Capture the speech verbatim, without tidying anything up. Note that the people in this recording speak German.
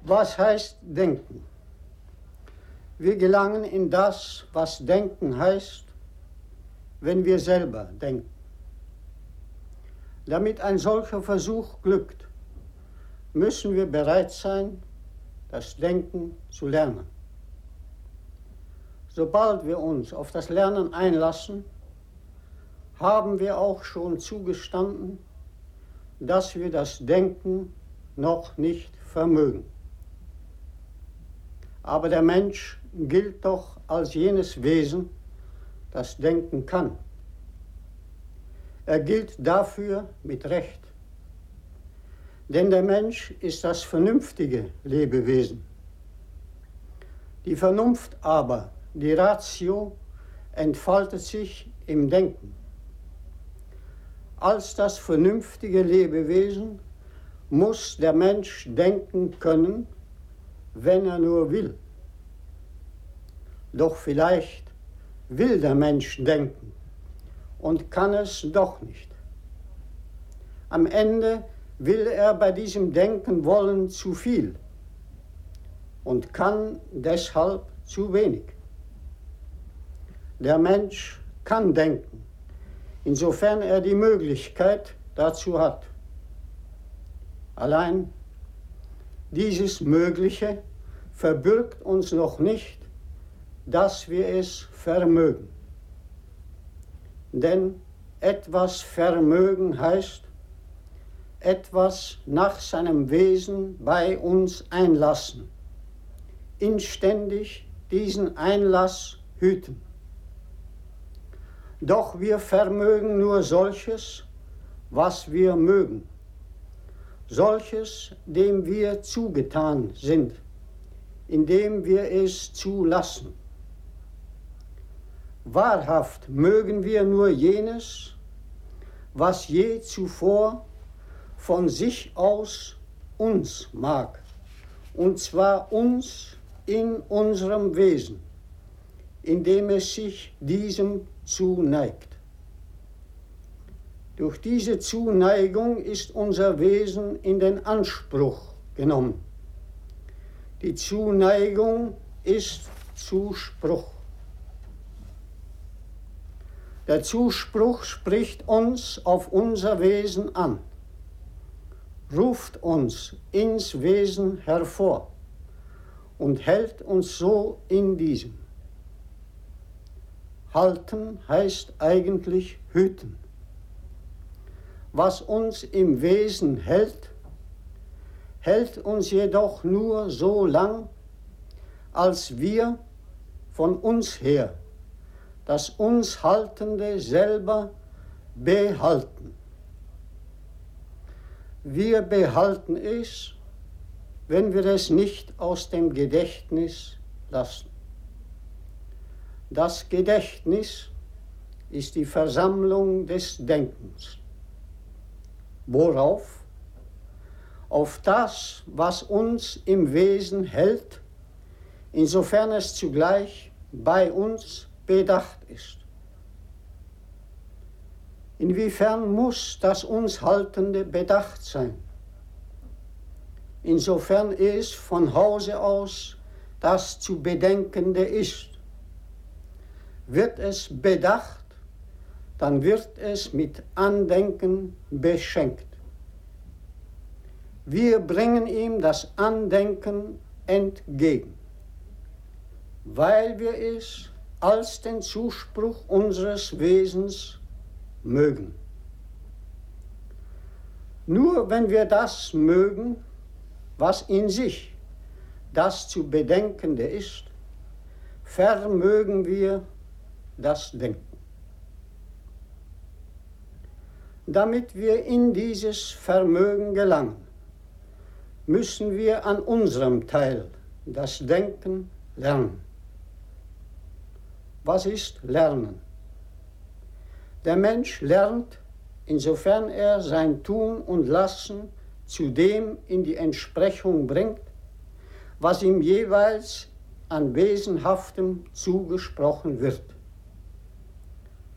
Was heißt denken? Wir gelangen in das, was denken heißt, wenn wir selber denken. Damit ein solcher Versuch glückt, müssen wir bereit sein, das Denken zu lernen. Sobald wir uns auf das Lernen einlassen, haben wir auch schon zugestanden, dass wir das Denken noch nicht vermögen. Aber der Mensch gilt doch als jenes Wesen, das denken kann. Er gilt dafür mit Recht. Denn der Mensch ist das vernünftige Lebewesen. Die Vernunft aber, die Ratio, entfaltet sich im Denken. Als das vernünftige Lebewesen muss der Mensch denken können, wenn er nur will. Doch vielleicht will der Mensch denken und kann es doch nicht. Am Ende will er bei diesem Denken wollen zu viel und kann deshalb zu wenig. Der Mensch kann denken, insofern er die Möglichkeit dazu hat. Allein dieses Mögliche verbirgt uns noch nicht, dass wir es vermögen. Denn etwas vermögen heißt, etwas nach seinem Wesen bei uns einlassen, inständig diesen Einlass hüten. Doch wir vermögen nur solches, was wir mögen, solches, dem wir zugetan sind, indem wir es zulassen. Wahrhaft mögen wir nur jenes, was je zuvor von sich aus uns mag, und zwar uns in unserem Wesen, indem es sich diesem zuneigt. Durch diese Zuneigung ist unser Wesen in den Anspruch genommen. Die Zuneigung ist Zuspruch. Der Zuspruch spricht uns auf unser Wesen an, ruft uns ins Wesen hervor und hält uns so in diesem. Halten heißt eigentlich hüten. Was uns im Wesen hält, hält uns jedoch nur so lang, als wir von uns her das uns Haltende selber behalten. Wir behalten es, wenn wir es nicht aus dem Gedächtnis lassen. Das Gedächtnis ist die Versammlung des Denkens. Worauf? Auf das, was uns im Wesen hält, insofern es zugleich bei uns bedacht ist. Inwiefern muss das uns Haltende bedacht sein? Insofern es von Hause aus das zu Bedenkende ist. Wird es bedacht, dann wird es mit Andenken beschenkt. Wir bringen ihm das Andenken entgegen, weil wir es als den Zuspruch unseres Wesens mögen. Nur wenn wir das mögen, was in sich das zu Bedenkende ist, vermögen wir das Denken. Damit wir in dieses Vermögen gelangen, müssen wir an unserem Teil das Denken lernen. Was ist Lernen? Der Mensch lernt, insofern er sein Tun und Lassen zu dem in die Entsprechung bringt, was ihm jeweils an Wesenhaftem zugesprochen wird.